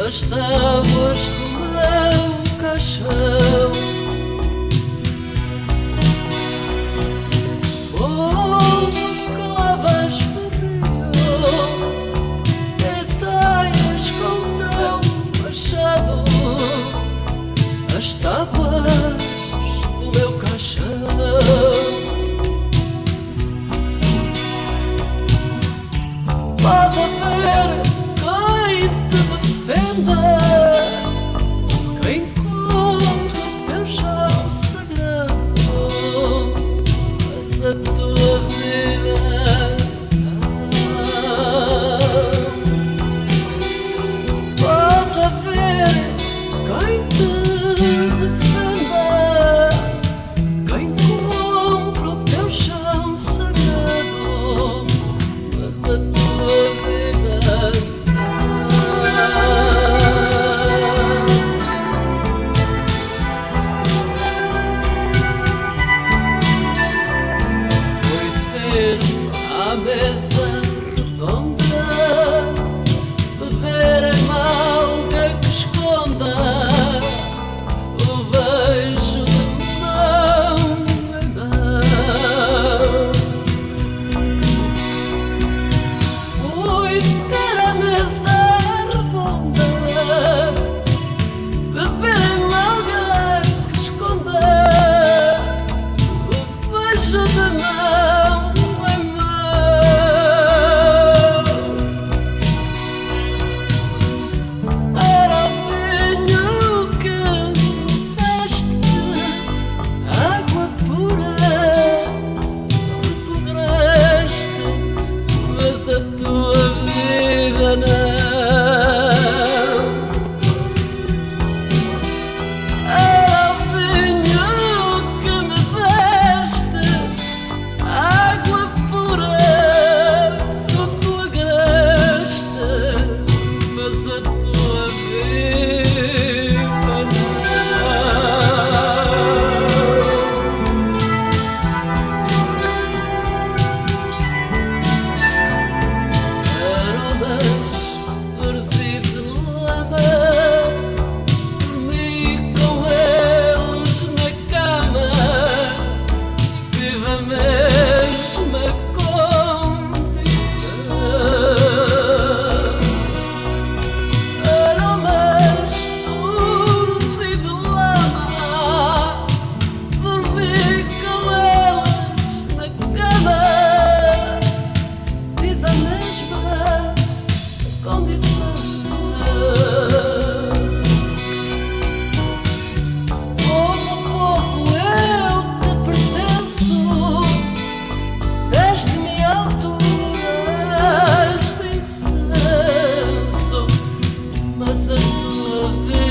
As tábuas do meu caixão, como que lavas morreu, detalhes com tão machado. As tábuas do meu caixão, pode haver quem te defenda, quem compra o teu chão sagrado, mas a tua vida pode haver quem te defenda, quem compra o teu chão sagrado, mas a tua vida à mesa redonda, beber em malga que esconda o beijo de mão em mão. Fui ter à mesa redonda, beber em malga que esconda o beijo de mão. A tua vida não. Era o vinho que me deste, água pura, fruto agreste, mas a tua vida não. Mas a tua vida